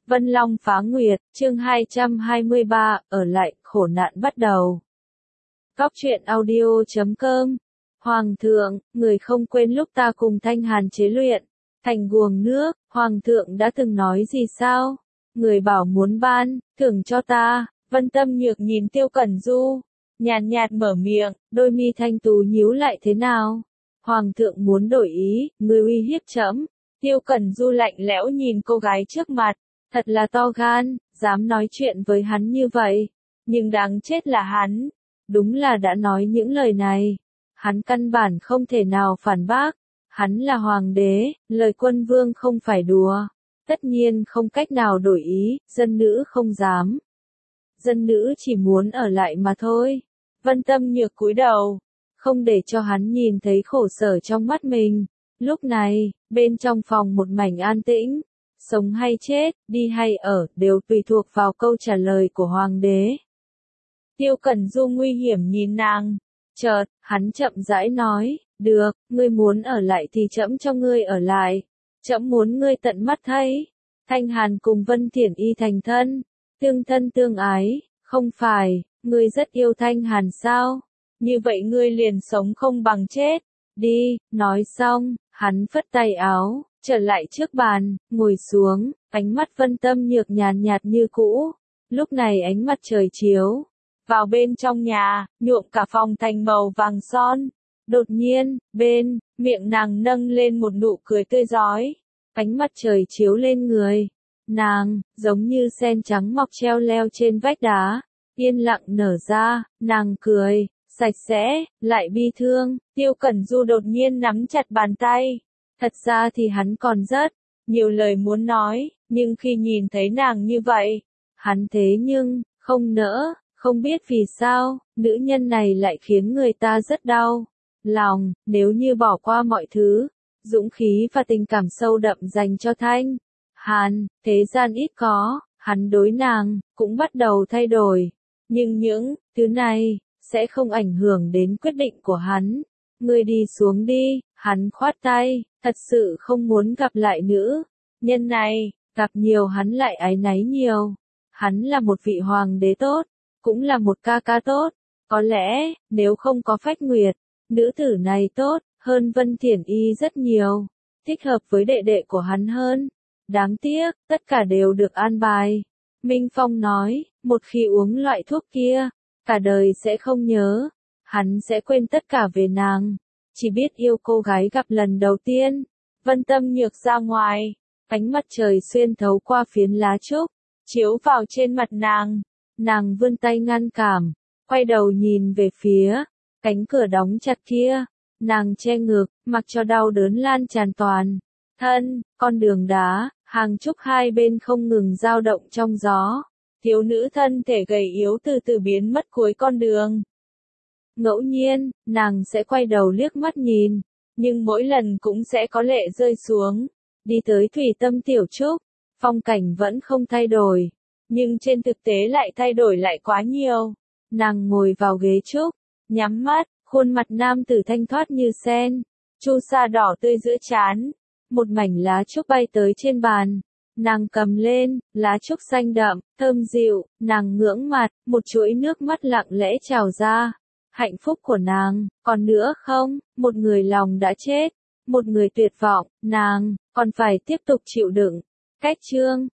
Vân Long phá nguyệt, chương 223, ở lại, khổ nạn bắt đầu. Cóc truyện audio.com. Hoàng thượng, người không quên lúc ta cùng Thanh Hàn chế luyện thành guồng nước, Hoàng thượng đã từng nói gì sao? Người bảo muốn ban thưởng cho ta. Vân Tâm Nhược nhìn Tiêu Cẩn Du, nhàn nhạt mở miệng, đôi mi thanh tú nhíu lại thế nào? Hoàng thượng muốn đổi ý, người uy hiếp trẫm. Tiêu Cẩn Du lạnh lẽo nhìn cô gái trước mặt, thật là to gan, dám nói chuyện với hắn như vậy. Nhưng đáng chết là hắn, đúng là đã nói những lời này. Hắn căn bản không thể nào phản bác. Hắn là hoàng đế, lời quân vương không phải đùa. Tất nhiên không cách nào đổi ý, dân nữ không dám. Dân nữ chỉ muốn ở lại mà thôi. Vân Tâm Nhược cúi đầu, không để cho hắn nhìn thấy khổ sở trong mắt mình. Lúc này, bên trong phòng một mảnh an tĩnh. Sống hay chết, đi hay ở, đều tùy thuộc vào câu trả lời của hoàng đế. Tiêu Cẩn Du nguy hiểm nhìn nàng. Chợt, hắn chậm rãi nói, được, ngươi muốn ở lại thì trẫm cho ngươi ở lại. Trẫm muốn ngươi tận mắt thấy. Thanh Hàn cùng Vân Thiển Y thành thân tương ái, không phải, ngươi rất yêu Thanh Hàn sao? Như vậy ngươi liền sống không bằng chết. Đi, nói xong, hắn phất tay áo, trở lại trước bàn, ngồi xuống, ánh mắt Vân Tâm Nhược nhàn nhạt như cũ. Lúc này ánh mặt trời chiếu vào bên trong nhà, nhuộm cả phòng thành màu vàng son. Đột nhiên, bên miệng nàng nâng lên một nụ cười tươi rói. Ánh mặt trời chiếu lên người nàng, giống như sen trắng mọc treo leo trên vách đá, yên lặng nở ra. Nàng cười sạch sẽ, lại bi thương. Tiêu Cẩn Du đột nhiên nắm chặt bàn tay. Thật ra thì hắn còn rất nhiều lời muốn nói, nhưng khi nhìn thấy nàng như vậy, hắn thế nhưng không nỡ. Không biết vì sao, nữ nhân này lại khiến người ta rất đau lòng. Nếu như bỏ qua mọi thứ, dũng khí và tình cảm sâu đậm dành cho Thanh Hàn, thế gian ít có, hắn đối nàng cũng bắt đầu thay đổi. Nhưng những thứ này sẽ không ảnh hưởng đến quyết định của hắn. Ngươi đi xuống đi, hắn khoát tay, thật sự không muốn gặp lại nữ nhân này, gặp nhiều hắn lại áy náy nhiều. Hắn là một vị hoàng đế tốt, cũng là một ca ca tốt. Có lẽ, nếu không có Phách Nguyệt, nữ tử này tốt hơn Vân Thiển Y rất nhiều, thích hợp với đệ đệ của hắn hơn. Đáng tiếc, tất cả đều được an bài. Minh Phong nói, một khi uống loại thuốc kia, cả đời sẽ không nhớ, hắn sẽ quên tất cả về nàng, chỉ biết yêu cô gái gặp lần đầu tiên. Vân Tâm Nhược ra ngoài, ánh mặt trời xuyên thấu qua phiến lá trúc, chiếu vào trên mặt nàng. Nàng vươn tay ngăn cản, quay đầu nhìn về phía cánh cửa đóng chặt kia. Nàng che ngực, mặc cho đau đớn lan tràn toàn thân. Con đường đá, hàng trúc hai bên không ngừng dao động trong gió. Thiếu nữ thân thể gầy yếu từ từ biến mất cuối con đường. Ngẫu nhiên, nàng sẽ quay đầu liếc mắt nhìn, nhưng mỗi lần cũng sẽ có lệ rơi xuống. Đi tới Thủy Tâm Tiểu Trúc, phong cảnh vẫn không thay đổi, nhưng trên thực tế lại thay đổi lại quá nhiều. Nàng ngồi vào ghế trúc, nhắm mắt, khuôn mặt nam tử thanh thoát như sen, chu sa đỏ tươi giữa trán. Một mảnh lá trúc bay tới trên bàn, nàng cầm lên, lá trúc xanh đậm, thơm dịu. Nàng ngưỡng mặt, một chuỗi nước mắt lặng lẽ trào ra. Hạnh phúc của nàng, còn nữa không? Một người lòng đã chết, một người tuyệt vọng, nàng còn phải tiếp tục chịu đựng. Cách chương